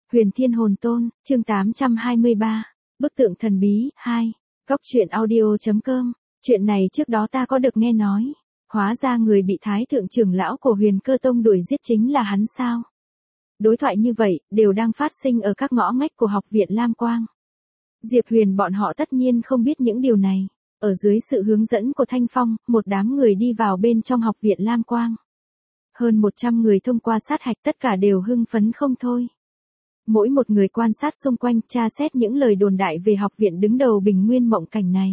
Huyền Thiên Hồn Tôn, chương 823, Bức tượng thần bí, 2, Góc truyện audio.com, chuyện này trước đó ta có được nghe nói, hóa ra người bị Thái Thượng trưởng lão của Huyền Cơ Tông đuổi giết chính là hắn sao? Đối thoại như vậy, đều đang phát sinh ở các ngõ ngách của học viện Lam Quang. Diệp Huyền bọn họ tất nhiên không biết những điều này, ở dưới sự hướng dẫn của Thanh Phong, một đám người đi vào bên trong học viện Lam Quang. Hơn 100 người thông qua sát hạch tất cả đều hưng phấn không thôi. Mỗi một người quan sát xung quanh tra xét những lời đồn đại về học viện đứng đầu Bình Nguyên Mộng Cảnh này.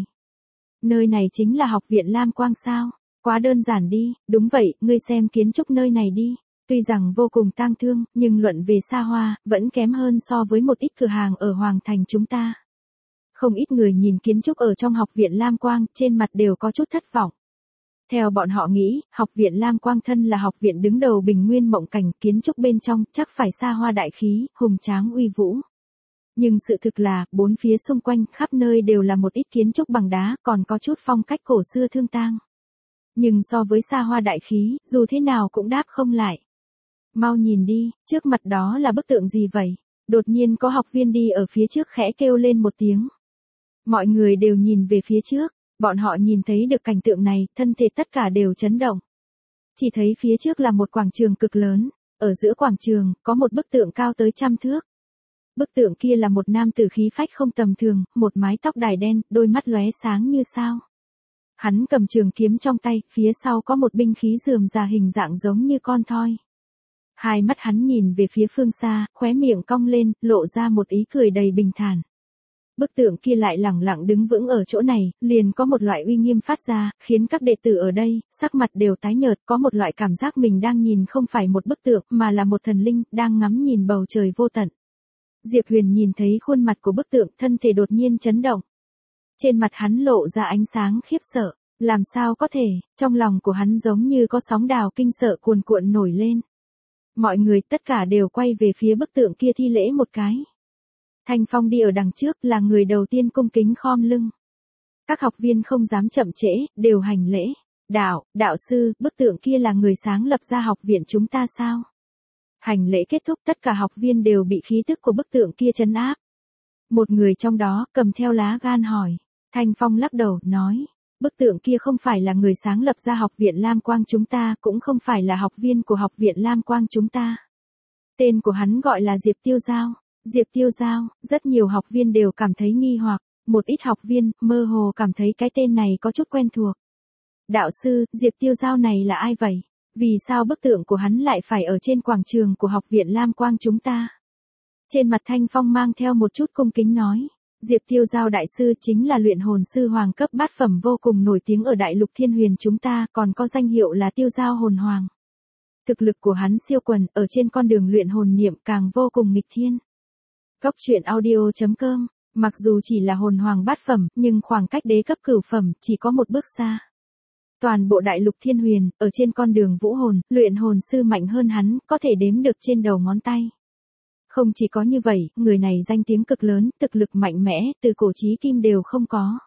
Nơi này chính là học viện Lam Quang sao? Quá đơn giản đi, đúng vậy, ngươi xem kiến trúc nơi này đi. Tuy rằng vô cùng tang thương, nhưng luận về xa hoa, vẫn kém hơn so với một ít cửa hàng ở Hoàng Thành chúng ta. Không ít người nhìn kiến trúc ở trong học viện Lam Quang, trên mặt đều có chút thất vọng. Theo bọn họ nghĩ, học viện Lam Quang thân là học viện đứng đầu Bình Nguyên Mộng Cảnh, kiến trúc bên trong chắc phải xa hoa đại khí, hùng tráng uy vũ. Nhưng sự thực là, bốn phía xung quanh, khắp nơi đều là một ít kiến trúc bằng đá, còn có chút phong cách cổ xưa thương tang. Nhưng so với xa hoa đại khí, dù thế nào cũng đáp không lại. Mau nhìn đi, trước mặt đó là bức tượng gì vậy? Đột nhiên có học viên đi ở phía trước khẽ kêu lên một tiếng. Mọi người đều nhìn về phía trước. Bọn họ nhìn thấy được cảnh tượng này, thân thể tất cả đều chấn động. Chỉ thấy phía trước là một quảng trường cực lớn, ở giữa quảng trường, có một bức tượng cao tới 100 thước. Bức tượng kia là một nam tử khí phách không tầm thường, một mái tóc đài đen, đôi mắt lóe sáng như sao. Hắn cầm trường kiếm trong tay, phía sau có một binh khí rườm rà hình dạng giống như con thoi. Hai mắt hắn nhìn về phía phương xa, khóe miệng cong lên, lộ ra một ý cười đầy bình thản. Bức tượng kia lại lẳng lặng đứng vững ở chỗ này, liền có một loại uy nghiêm phát ra, khiến các đệ tử ở đây, sắc mặt đều tái nhợt, có một loại cảm giác mình đang nhìn không phải một bức tượng, mà là một thần linh, đang ngắm nhìn bầu trời vô tận. Diệp Huyền nhìn thấy khuôn mặt của bức tượng, thân thể đột nhiên chấn động. Trên mặt hắn lộ ra ánh sáng khiếp sợ, làm sao có thể, trong lòng của hắn giống như có sóng đào kinh sợ cuồn cuộn nổi lên. Mọi người tất cả đều quay về phía bức tượng kia thi lễ một cái. Thanh Phong đi ở đằng trước là người đầu tiên cung kính khom lưng. Các học viên không dám chậm trễ, đều hành lễ. Đạo sư, bức tượng kia là người sáng lập ra học viện chúng ta sao? Hành lễ kết thúc tất cả học viên đều bị khí tức của bức tượng kia trấn áp. Một người trong đó cầm theo lá gan hỏi. Thanh Phong lắc đầu, nói. Bức tượng kia không phải là người sáng lập ra học viện Lam Quang chúng ta, cũng không phải là học viên của học viện Lam Quang chúng ta. Tên của hắn gọi là Diệp Tiêu Giao. Diệp Tiêu Giao, rất nhiều học viên đều cảm thấy nghi hoặc, một ít học viên, mơ hồ cảm thấy cái tên này có chút quen thuộc. Đạo sư, Diệp Tiêu Giao này là ai vậy? Vì sao bức tượng của hắn lại phải ở trên quảng trường của học viện Lam Quang chúng ta? Trên mặt Thanh Phong mang theo một chút cung kính nói, Diệp Tiêu Giao đại sư chính là luyện hồn sư hoàng cấp bát phẩm vô cùng nổi tiếng ở đại lục Thiên Huyền chúng ta, còn có danh hiệu là Tiêu Giao hồn hoàng. Thực lực của hắn siêu quần, ở trên con đường luyện hồn niệm càng vô cùng nghịch thiên. Góc truyện audio.com, mặc dù chỉ là hồn hoàng bát phẩm, nhưng khoảng cách đế cấp cửu phẩm chỉ có một bước xa. Toàn bộ đại lục Thiên Huyền, ở trên con đường vũ hồn, luyện hồn sư mạnh hơn hắn, có thể đếm được trên đầu ngón tay. Không chỉ có như vậy, người này danh tiếng cực lớn, thực lực mạnh mẽ, từ cổ chí kim đều không có.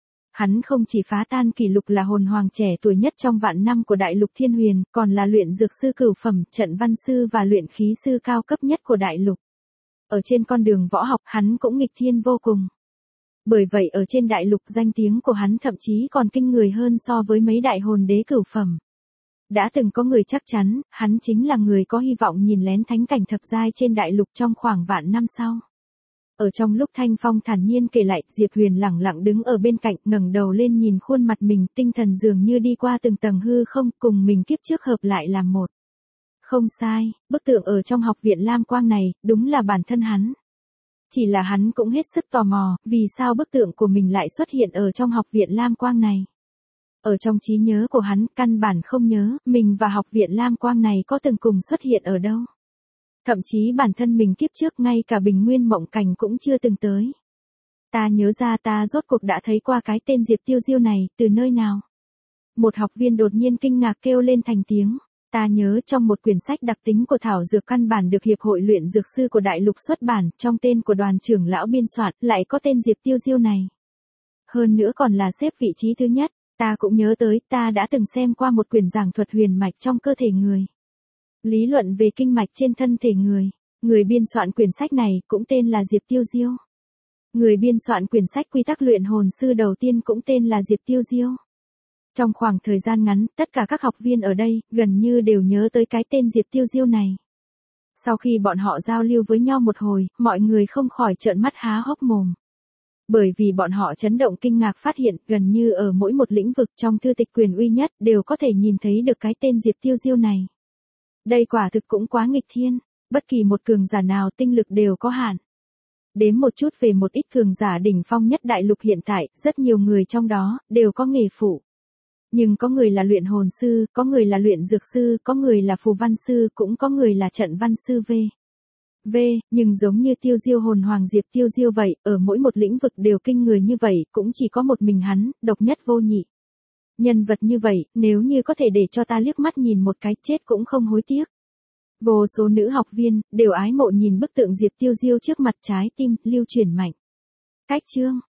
Hắn không chỉ phá tan kỷ lục là hồn hoàng trẻ tuổi nhất trong vạn năm của đại lục Thiên Huyền, còn là luyện dược sư cửu phẩm, trận văn sư và luyện khí sư cao cấp nhất của đại lục. Ở trên con đường võ học hắn cũng nghịch thiên vô cùng. Bởi vậy ở trên đại lục danh tiếng của hắn thậm chí còn kinh người hơn so với mấy đại hồn đế cửu phẩm. Đã từng có người chắc chắn, hắn chính là người có hy vọng nhìn lén thánh cảnh thập giai trên đại lục trong khoảng vạn năm sau. Ở trong lúc Thanh Phong thản nhiên kể lại, Diệp Huyền lẳng lặng đứng ở bên cạnh, ngẩng đầu lên nhìn khuôn mặt mình, tinh thần dường như đi qua từng tầng hư không, cùng mình kiếp trước hợp lại làm một. Không sai, bức tượng ở trong học viện Lam Quang này, đúng là bản thân hắn. Chỉ là hắn cũng hết sức tò mò, vì sao bức tượng của mình lại xuất hiện ở trong học viện Lam Quang này. Ở trong trí nhớ của hắn, căn bản không nhớ, mình và học viện Lam Quang này có từng cùng xuất hiện ở đâu. Thậm chí bản thân mình kiếp trước ngay cả Bình Nguyên Mộng Cảnh cũng chưa từng tới. Ta nhớ ra ta rốt cuộc đã thấy qua cái tên Diệp Tiêu Diêu này, từ nơi nào? Một học viên đột nhiên kinh ngạc kêu lên thành tiếng. Ta nhớ trong một quyển sách đặc tính của thảo dược căn bản được Hiệp hội luyện dược sư của đại lục xuất bản, trong tên của đoàn trưởng lão biên soạn, lại có tên Diệp Tiêu Diêu này. Hơn nữa còn là xếp vị trí thứ nhất, ta cũng nhớ tới, ta đã từng xem qua một quyển giảng thuật huyền mạch trong cơ thể người. Lý luận về kinh mạch trên thân thể người. Người biên soạn quyển sách này cũng tên là Diệp Tiêu Diêu. Người biên soạn quyển sách quy tắc luyện hồn sư đầu tiên cũng tên là Diệp Tiêu Diêu. Trong khoảng thời gian ngắn, tất cả các học viên ở đây gần như đều nhớ tới cái tên Diệp Tiêu Diêu này. Sau khi bọn họ giao lưu với nhau một hồi, mọi người không khỏi trợn mắt há hốc mồm. Bởi vì bọn họ chấn động kinh ngạc phát hiện gần như ở mỗi một lĩnh vực trong thư tịch quyền uy nhất đều có thể nhìn thấy được cái tên Diệp Tiêu Diêu này. Đây quả thực cũng quá nghịch thiên, bất kỳ một cường giả nào tinh lực đều có hạn. Đếm một chút về một ít cường giả đỉnh phong nhất đại lục hiện tại, rất nhiều người trong đó đều có nghề phụ. Nhưng có người là luyện hồn sư, có người là luyện dược sư, có người là phù văn sư, cũng có người là trận văn sư nhưng giống như Tiêu Diêu hồn hoàng Diệp Tiêu Diêu vậy, ở mỗi một lĩnh vực đều kinh người như vậy, cũng chỉ có một mình hắn, độc nhất vô nhị. Nhân vật như vậy, nếu như có thể để cho ta liếc mắt nhìn một cái chết cũng không hối tiếc. Vô số nữ học viên, đều ái mộ nhìn bức tượng Diệp Tiêu Diêu trước mặt, trái tim lưu chuyển mạnh. Cách chương